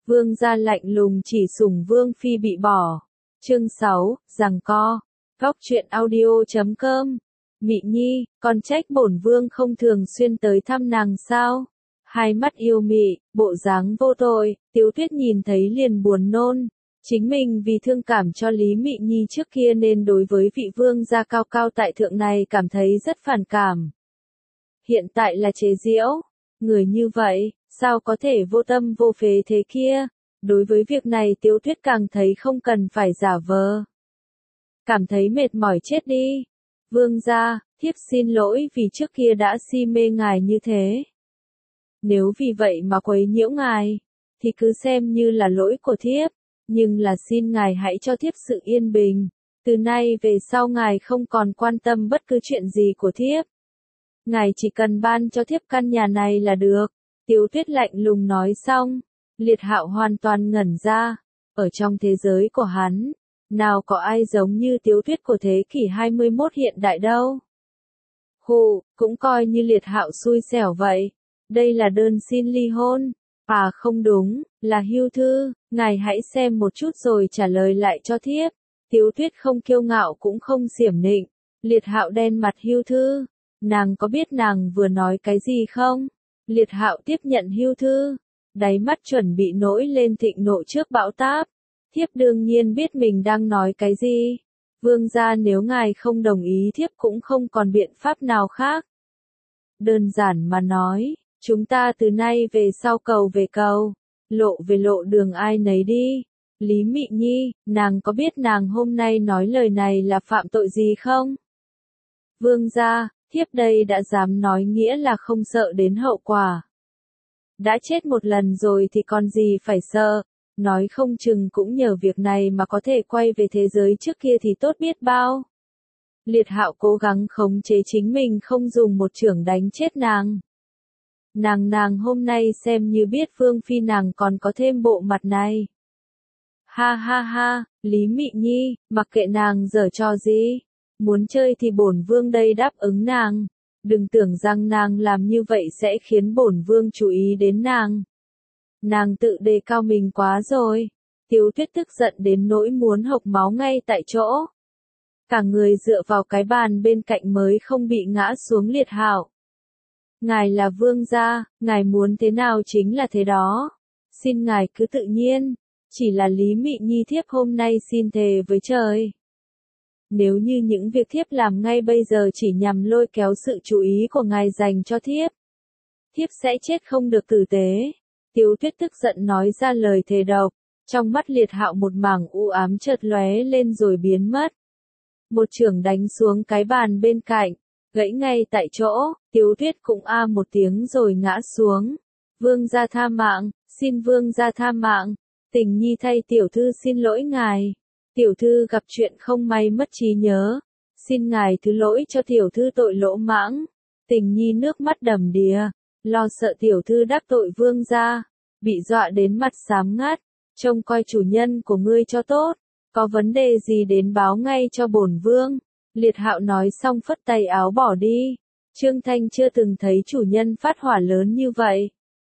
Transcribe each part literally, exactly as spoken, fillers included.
Vương gia lạnh lùng chỉ sủng vương phi bị bỏ. Chương sáu, giằng co. Góc truyện audio chấm com. Mị Nhi, con trách bổn vương không thường xuyên tới thăm nàng sao? Hai mắt yêu mị, bộ dáng vô tội, Tiếu Tuyết nhìn thấy liền buồn nôn. Chính mình vì thương cảm cho Lý Mị Nhi trước kia nên đối với vị vương gia cao cao tại thượng này cảm thấy rất phản cảm. Hiện tại là chế giễu. Người như vậy, sao có thể vô tâm vô phế thế kia? Đối với việc này Tiếu Tuyết càng thấy không cần phải giả vờ. Cảm thấy mệt mỏi chết đi. Vương gia, thiếp xin lỗi vì trước kia đã si mê ngài như thế. Nếu vì vậy mà quấy nhiễu ngài, thì cứ xem như là lỗi của thiếp, nhưng là xin ngài hãy cho thiếp sự yên bình. Từ nay về sau ngài không còn quan tâm bất cứ chuyện gì của thiếp. Ngài chỉ cần ban cho thiếp căn nhà này là được. Tiếu Tuyết lạnh lùng nói xong, Liệt Hạo hoàn toàn ngẩn ra. Ở trong thế giới của hắn, nào có ai giống như Tiếu Tuyết của thế kỷ hai mươi mốt hiện đại đâu. Hù, cũng coi như Liệt Hạo xui xẻo vậy. Đây là đơn xin ly hôn. À không đúng, là hưu thư, ngài hãy xem một chút rồi trả lời lại cho thiếp. Tiếu Tuyết không kiêu ngạo cũng không xiểm nịnh. Liệt Hạo đen mặt hưu thư. Nàng có biết nàng vừa nói cái gì không? Liệt Hạo tiếp nhận hưu thư. Đáy mắt chuẩn bị nổi lên thịnh nộ trước bão táp. Thiếp đương nhiên biết mình đang nói cái gì. Vương gia nếu ngài không đồng ý thiếp cũng không còn biện pháp nào khác. Đơn giản mà nói, chúng ta từ nay về sau cầu về cầu, lộ về lộ đường ai nấy đi. Lý Mị Nhi, nàng có biết nàng hôm nay nói lời này là phạm tội gì không? Vương gia, thiếp đây đã dám nói nghĩa là không sợ đến hậu quả. Đã chết một lần rồi thì còn gì phải sợ, nói không chừng cũng nhờ việc này mà có thể quay về thế giới trước kia thì tốt biết bao. Liệt Hạo cố gắng khống chế chính mình không dùng một chưởng đánh chết nàng. Nàng nàng hôm nay xem như biết Vương Phi nàng còn có thêm bộ mặt này. Ha ha ha, Lý Mị Nhi, mặc kệ nàng giở trò gì. Muốn chơi thì bổn vương đây đáp ứng nàng. Đừng tưởng rằng nàng làm như vậy sẽ khiến bổn vương chú ý đến nàng. Nàng tự đề cao mình quá rồi. Tiếu Tuyết tức giận đến nỗi muốn hộc máu ngay tại chỗ. Cả người dựa vào cái bàn bên cạnh mới không bị ngã xuống. Liệt Hạo. Ngài là vương gia, ngài muốn thế nào chính là thế đó. Xin ngài cứ tự nhiên. Chỉ là Lý Mị Nhi thiếp hôm nay xin thề với trời. Nếu như những việc thiếp làm ngay bây giờ chỉ nhằm lôi kéo sự chú ý của ngài dành cho thiếp, thiếp sẽ chết không được tử tế. Tiếu Tuyết tức giận nói ra lời thề độc, trong mắt Liệt Hạo một mảng u ám chợt lóe lên rồi biến mất. Một chưởng đánh xuống cái bàn bên cạnh, gãy ngay tại chỗ, Tiếu Tuyết cũng a một tiếng rồi ngã xuống. Vương gia tha mạng, xin vương gia tha mạng, Tình Nhi thay tiểu thư xin lỗi ngài. Tiểu thư gặp chuyện không may mất trí nhớ, xin ngài thứ lỗi cho tiểu thư tội lỗ mãng. Tình Nhi nước mắt đầm đìa, lo sợ tiểu thư đắc tội vương gia, bị dọa đến mặt xám ngắt. Trông coi chủ nhân của ngươi cho tốt, có vấn đề gì đến báo ngay cho bổn vương. Liệt Hạo nói xong phất tay áo bỏ đi. Trương Thanh chưa từng thấy chủ nhân phát hỏa lớn như vậy.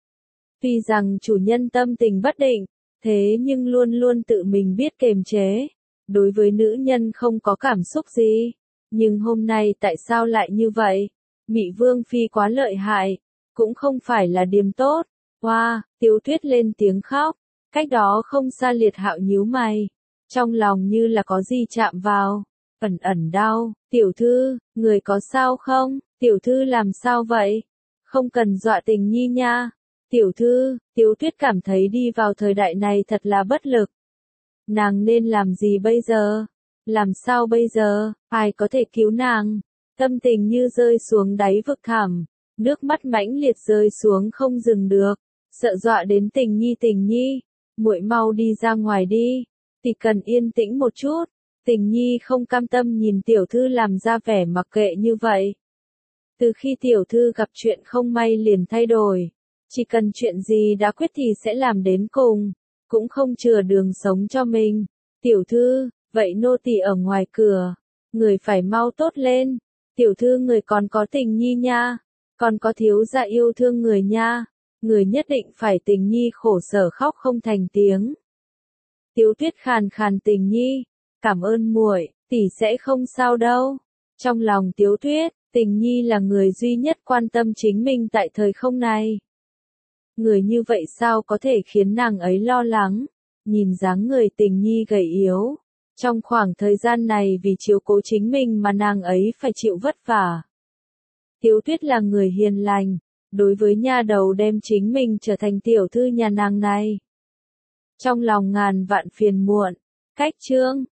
Tuy rằng chủ nhân tâm tình bất định, thế nhưng luôn luôn tự mình biết kiềm chế. Đối với nữ nhân không có cảm xúc gì. Nhưng hôm nay tại sao lại như vậy? Mị Vương Phi quá lợi hại. Cũng không phải là điềm tốt. Hoa, wow, Tiếu Tuyết lên tiếng khóc. Cách đó không xa. Liệt Hạo nhíu mày. Trong lòng như là có gì chạm vào. Ẩn ẩn đau. Tiểu thư, người có sao không? Tiểu thư làm sao vậy? Không cần dọa Tình Nhi nha. Tiểu thư, Tiếu Tuyết cảm thấy đi vào thời đại này thật là bất lực. Nàng nên làm gì bây giờ? Làm sao bây giờ? Ai có thể cứu nàng? Tâm tình như rơi xuống đáy vực thẳm, nước mắt mãnh liệt rơi xuống không dừng được, sợ dọa đến Tình Nhi. Tình Nhi, muội mau đi ra ngoài đi, chỉ cần yên tĩnh một chút. Tình Nhi không cam tâm nhìn tiểu thư làm ra vẻ mặc kệ như vậy. Từ khi tiểu thư gặp chuyện không may liền thay đổi, chỉ cần chuyện gì đã quyết thì sẽ làm đến cùng. Cũng không chừa đường sống cho mình. Tiểu thư, vậy nô tỳ ở ngoài cửa, người phải mau tốt lên. Tiểu thư người còn có Tình Nhi nha, còn có thiếu gia yêu thương người nha. người nhất định phải Tình Nhi khổ sở khóc không thành tiếng. Tiếu Tuyết khàn khàn Tình Nhi, cảm ơn muội, tỷ sẽ không sao đâu. Trong lòng Tiếu Tuyết, Tình Nhi là người duy nhất quan tâm chính mình tại thời không này. Người như vậy sao có thể khiến nàng ấy lo lắng, nhìn dáng người Tình Nhi gầy yếu. Trong khoảng thời gian này vì chiếu cố chính mình mà nàng ấy phải chịu vất vả. Tiếu Tuyết là người hiền lành, đối với nha đầu đem chính mình trở thành tiểu thư nhà nàng này. Trong lòng ngàn vạn phiền muộn, cách chương.